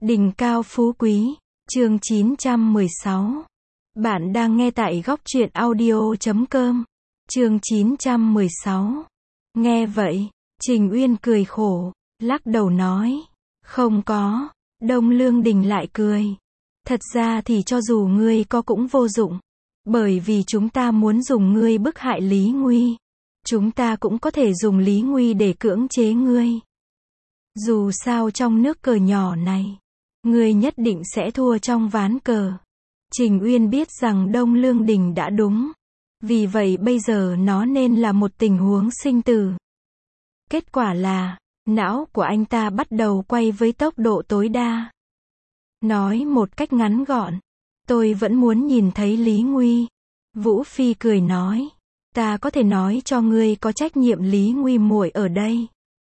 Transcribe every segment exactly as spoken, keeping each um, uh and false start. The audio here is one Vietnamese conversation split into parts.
Đỉnh cao phú quý, chương chín trăm mười sáu. Bạn đang nghe tại góc truyện audio chấm com. Chương chín trăm mười sáu. Nghe vậy, Trình Uyên cười khổ, lắc đầu nói, không có. Đông Lương Đình lại cười. Thật ra thì cho dù ngươi có cũng vô dụng. Bởi vì chúng ta muốn dùng ngươi bức hại Lý Nguy. Chúng ta cũng có thể dùng Lý Nguy để cưỡng chế ngươi. Dù sao trong nước cờ nhỏ này, ngươi nhất định sẽ thua trong ván cờ. Trình Uyên biết rằng Đông Lương Đình đã đúng. Vì vậy bây giờ nó nên là một tình huống sinh tử. Kết quả là, não của anh ta bắt đầu quay với tốc độ tối đa. Nói một cách ngắn gọn, tôi vẫn muốn nhìn thấy Lý Nguy. Vũ Phi cười nói, ta có thể nói cho ngươi có trách nhiệm Lý Nguy muội ở đây.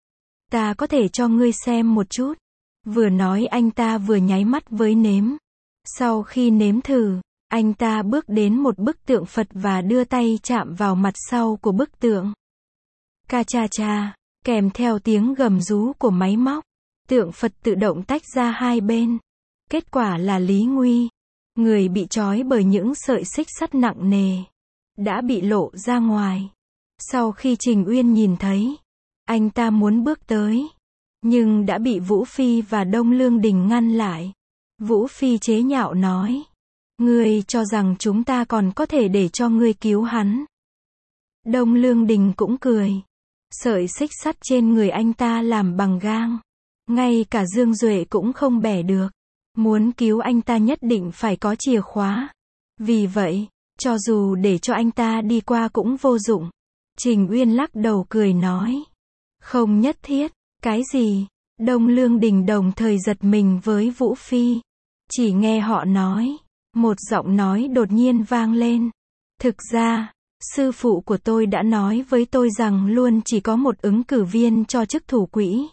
Ta có thể cho ngươi xem một chút. Vừa nói anh ta vừa nháy mắt với nếm. Sau khi nếm thử, anh ta bước đến một bức tượng Phật và đưa tay chạm vào mặt sau của bức tượng. Ca cha cha, kèm theo tiếng gầm rú của máy móc, tượng Phật tự động tách ra hai bên. Kết quả là Lý Nguy, người bị trói bởi những sợi xích sắt nặng nề, đã bị lộ ra ngoài. Sau khi Trình Uyên nhìn thấy, anh ta muốn bước tới, nhưng đã bị Vũ Phi và Đông Lương Đình ngăn lại. Vũ Phi chế nhạo nói, ngươi cho rằng chúng ta còn có thể để cho ngươi cứu hắn. Đông Lương Đình cũng cười. Sợi xích sắt trên người anh ta làm bằng gang. Ngay cả Dương Duệ cũng không bẻ được. Muốn cứu anh ta nhất định phải có chìa khóa. Vì vậy, cho dù để cho anh ta đi qua cũng vô dụng. Trình Uyên lắc đầu cười nói, không nhất thiết. Cái gì? Đông Lương Đình đồng thời giật mình với Vũ Phi. Chỉ nghe họ nói, một giọng nói đột nhiên vang lên. Thực ra, sư phụ của tôi đã nói với tôi rằng luôn chỉ có một ứng cử viên cho chức thủ quỹ.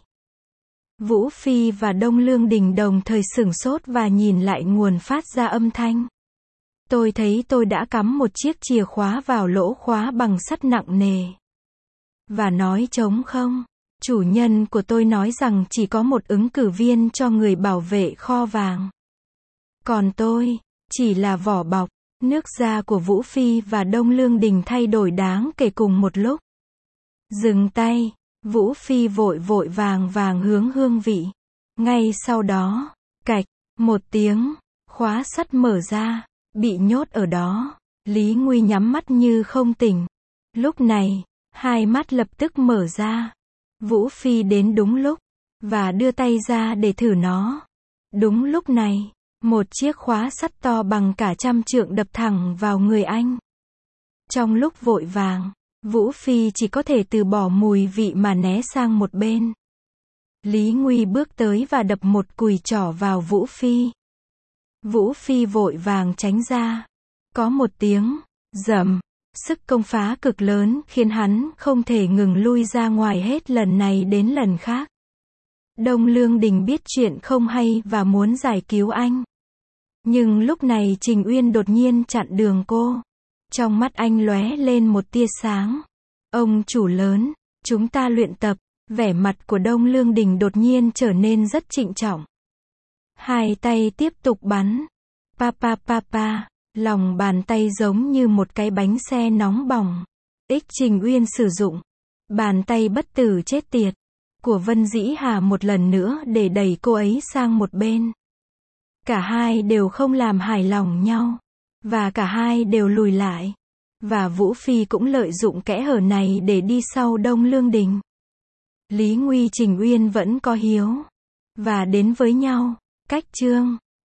Vũ Phi và Đông Lương Đình đồng thời sửng sốt và nhìn lại nguồn phát ra âm thanh. Tôi thấy tôi đã cắm một chiếc chìa khóa vào lỗ khóa bằng sắt nặng nề. Và nói trống không. Chủ nhân của tôi nói rằng chỉ có một ứng cử viên cho người bảo vệ kho vàng. Còn tôi, chỉ là vỏ bọc. Nước da của Vũ Phi và Đông Lương Đình thay đổi đáng kể cùng một lúc. Dừng tay, Vũ Phi vội vội vàng vàng hướng hương vị. Ngay sau đó, cạch, một tiếng, khóa sắt mở ra, bị nhốt ở đó. Lý Nguy nhắm mắt như không tỉnh. Lúc này, hai mắt lập tức mở ra. Vũ Phi đến đúng lúc, và đưa tay ra để thử nó. Đúng lúc này, một chiếc khóa sắt to bằng cả trăm trượng đập thẳng vào người anh. Trong lúc vội vàng, Vũ Phi chỉ có thể từ bỏ mùi vị mà né sang một bên. Lý Nguy bước tới và đập một cùi trỏ vào Vũ Phi. Vũ Phi vội vàng tránh ra. Có một tiếng rầm. Sức công phá cực lớn khiến hắn không thể ngừng lui ra ngoài hết lần này đến lần khác. Đông Lương Đình biết chuyện không hay và muốn giải cứu anh. Nhưng lúc này Trình Uyên đột nhiên chặn đường cô. Trong mắt anh lóe lên một tia sáng. Ông chủ lớn, chúng ta luyện tập. Vẻ mặt của Đông Lương Đình đột nhiên trở nên rất trịnh trọng. Hai tay tiếp tục bắn. Pa pa pa pa. Lòng bàn tay giống như một cái bánh xe nóng bỏng. Ích Trình Uyên sử dụng bàn tay bất tử chết tiệt của Vân Dĩ Hà một lần nữa để đẩy cô ấy sang một bên. Cả hai đều không làm hài lòng nhau. Và cả hai đều lùi lại. Và Vũ Phi cũng lợi dụng kẽ hở này để đi sau Đông Lương Đình. Lý Nguy Trình Uyên vẫn có hiếu. Và đến với nhau. Cách chương